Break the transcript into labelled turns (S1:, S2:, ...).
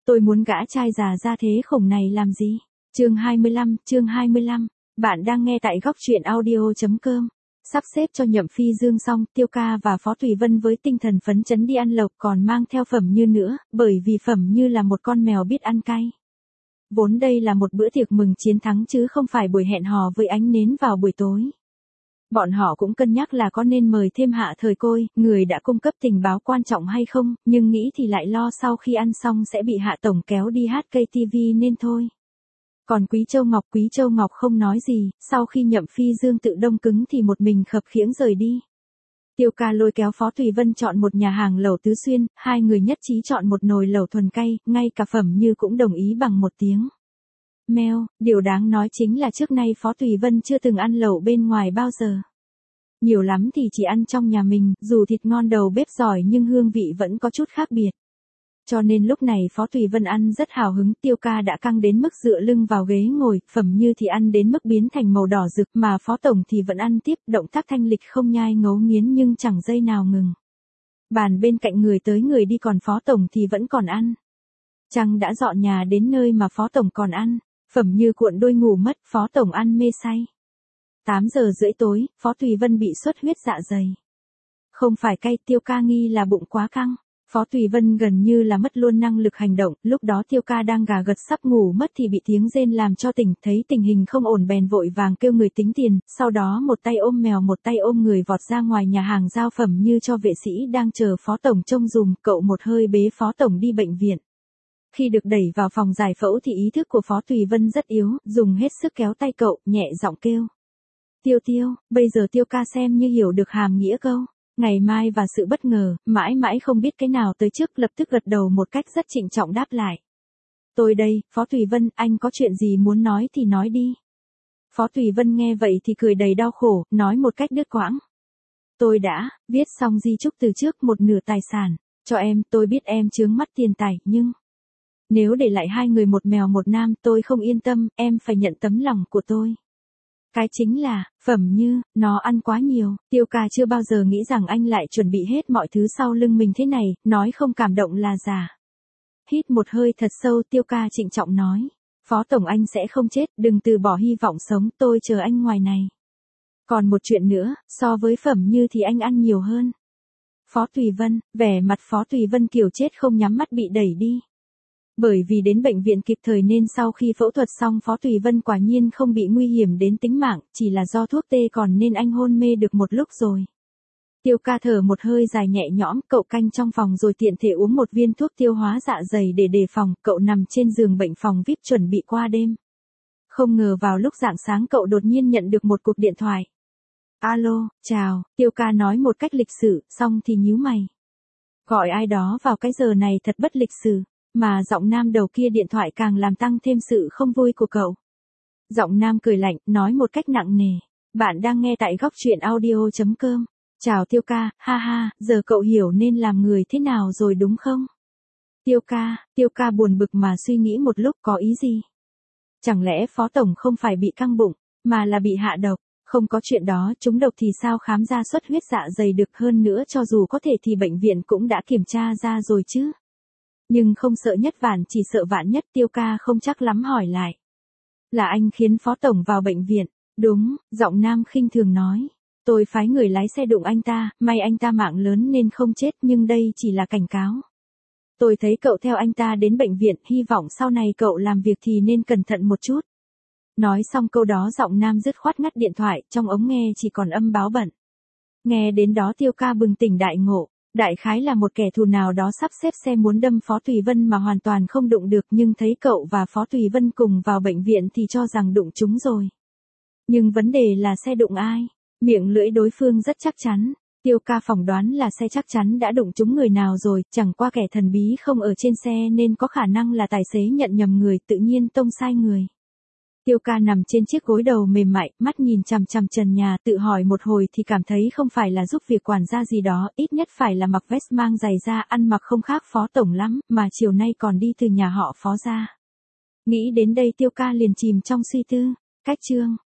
S1: Tôi muốn gã trai già ra thế khổng này làm gì? Chương 25, bạn đang nghe tại góc truyện audio.com. Sắp xếp cho Nhậm Phi Dương xong, Tiêu Ca và Phó Thủy Vân với tinh thần phấn chấn đi ăn lộc còn mang theo Phẩm Như nữa, bởi vì Phẩm Như là một con mèo biết ăn cay. Vốn đây là một bữa tiệc mừng chiến thắng chứ không phải buổi hẹn hò với ánh nến vào buổi tối. Bọn họ cũng cân nhắc là có nên mời thêm Hạ Thời Côi, người đã cung cấp tình báo quan trọng hay không, nhưng nghĩ thì lại lo sau khi ăn xong sẽ bị Hạ Tổng kéo đi hát KTV nên thôi. Còn Quý Châu Ngọc không nói gì, sau khi Nhậm Phi Dương tự đông cứng thì một mình khập khiễng rời đi. Tiêu Ca lôi kéo Phó Thủy Vân chọn một nhà hàng lẩu Tứ Xuyên, hai người nhất trí chọn một nồi lẩu thuần cay, ngay cả Phẩm Như cũng đồng ý bằng một tiếng. Meo, điều đáng nói chính là trước nay Phó Thủy Vân chưa từng ăn lẩu bên ngoài bao giờ. Nhiều lắm thì chỉ ăn trong nhà mình, dù thịt ngon đầu bếp giỏi nhưng hương vị vẫn có chút khác biệt. Cho nên lúc này Phó Thủy Vân ăn rất hào hứng, Tiêu Ca đã căng đến mức dựa lưng vào ghế ngồi, Phẩm Như thì ăn đến mức biến thành màu đỏ rực mà Phó Tổng thì vẫn ăn tiếp, động tác thanh lịch không nhai ngấu nghiến nhưng chẳng giây nào ngừng. Bàn bên cạnh người tới người đi còn Phó Tổng thì vẫn còn ăn. Chăng đã dọn nhà đến nơi mà Phó Tổng còn ăn, Phẩm Như cuộn đôi ngủ mất, Phó Tổng ăn mê say. 8:30 tối, Phó Thủy Vân bị xuất huyết dạ dày. Không phải cay, Tiêu Ca nghi là bụng quá căng. Phó Thủy Vân gần như là mất luôn năng lực hành động, lúc đó Tiêu Ca đang gà gật sắp ngủ mất thì bị tiếng rên làm cho tỉnh, thấy tình hình không ổn bèn vội vàng kêu người tính tiền, sau đó một tay ôm mèo một tay ôm người vọt ra ngoài nhà hàng giao Phẩm Như cho vệ sĩ đang chờ Phó Tổng trông dùm, cậu một hơi bế Phó Tổng đi bệnh viện. Khi được đẩy vào phòng giải phẫu thì ý thức của Phó Thủy Vân rất yếu, dùng hết sức kéo tay cậu, nhẹ giọng kêu. Tiêu, bây giờ Tiêu Ca xem như hiểu được hàm nghĩa câu. Ngày mai và sự bất ngờ, mãi mãi không biết cái nào tới trước, lập tức gật đầu một cách rất trịnh trọng đáp lại. Tôi đây, Phó Thủy Vân, anh có chuyện gì muốn nói thì nói đi. Phó Thủy Vân nghe vậy thì cười đầy đau khổ, nói một cách đứt quãng. Tôi đã viết xong di chúc từ trước một nửa tài sản cho em, tôi biết em chướng mắt tiền tài, nhưng nếu để lại hai người một mèo một nam tôi không yên tâm, em phải nhận tấm lòng của tôi. Cái chính là, Phẩm Như, nó ăn quá nhiều, Tiêu Ca chưa bao giờ nghĩ rằng anh lại chuẩn bị hết mọi thứ sau lưng mình thế này, nói không cảm động là giả. Hít một hơi thật sâu, Tiêu Ca trịnh trọng nói, Phó Tổng anh sẽ không chết, đừng từ bỏ hy vọng sống, tôi chờ anh ngoài này. Còn một chuyện nữa, so với Phẩm Như thì anh ăn nhiều hơn. Phó Thủy Vân, vẻ mặt Phó Thủy Vân kiểu chết không nhắm mắt bị đẩy đi. Bởi vì đến bệnh viện kịp thời nên sau khi phẫu thuật xong Phó Thủy Vân quả nhiên không bị nguy hiểm đến tính mạng, chỉ là do thuốc tê còn nên anh hôn mê được một lúc rồi. Tiêu Ca thở một hơi dài nhẹ nhõm, cậu canh trong phòng rồi tiện thể uống một viên thuốc tiêu hóa dạ dày để đề phòng, cậu nằm trên giường bệnh phòng VIP chuẩn bị qua đêm. Không ngờ vào lúc rạng sáng cậu đột nhiên nhận được một cuộc điện thoại. Alo, chào, Tiêu Ca nói một cách lịch sự, xong thì nhíu mày. Gọi ai đó vào cái giờ này thật bất lịch sự. Mà giọng nam đầu kia điện thoại càng làm tăng thêm sự không vui của cậu. Giọng nam cười lạnh, nói một cách nặng nề. Bạn đang nghe tại góc truyện audio.com. Chào Tiêu Ca, ha ha, giờ cậu hiểu nên làm người thế nào rồi đúng không? Tiêu Ca buồn bực mà suy nghĩ một lúc có ý gì? Chẳng lẽ Phó Tổng không phải bị căng bụng, mà là bị hạ độc? Không có chuyện đó, trúng độc thì sao khám ra xuất huyết dạ dày được, hơn nữa cho dù có thể thì bệnh viện cũng đã kiểm tra ra rồi chứ. Nhưng không sợ nhất vạn chỉ sợ vạn nhất, Tiêu Ca không chắc lắm hỏi lại. Là anh khiến Phó Tổng vào bệnh viện? Đúng, giọng nam khinh thường nói. Tôi phái người lái xe đụng anh ta, may anh ta mạng lớn nên không chết nhưng đây chỉ là cảnh cáo. Tôi thấy cậu theo anh ta đến bệnh viện, hy vọng sau này cậu làm việc thì nên cẩn thận một chút. Nói xong câu đó giọng nam dứt khoát ngắt điện thoại, trong ống nghe chỉ còn âm báo bận. Nghe đến đó Tiêu Ca bừng tỉnh đại ngộ. Đại khái là một kẻ thù nào đó sắp xếp xe muốn đâm Phó Thủy Vân mà hoàn toàn không đụng được, nhưng thấy cậu và Phó Thủy Vân cùng vào bệnh viện thì cho rằng đụng chúng rồi. Nhưng vấn đề là xe đụng ai? Miệng lưỡi đối phương rất chắc chắn. Tiêu Ca phỏng đoán là xe chắc chắn đã đụng trúng người nào rồi, chẳng qua kẻ thần bí không ở trên xe nên có khả năng là tài xế nhận nhầm người, tự nhiên tông sai người. Tiêu Ca nằm trên chiếc gối đầu mềm mại, mắt nhìn chằm chằm trần nhà, tự hỏi một hồi thì cảm thấy không phải là giúp việc quản gia gì đó, ít nhất phải là mặc vest mang giày da, ăn mặc không khác Phó Tổng lắm, mà chiều nay còn đi từ nhà họ Phó ra. Nghĩ đến đây Tiêu Ca liền chìm trong suy tư. Cách chương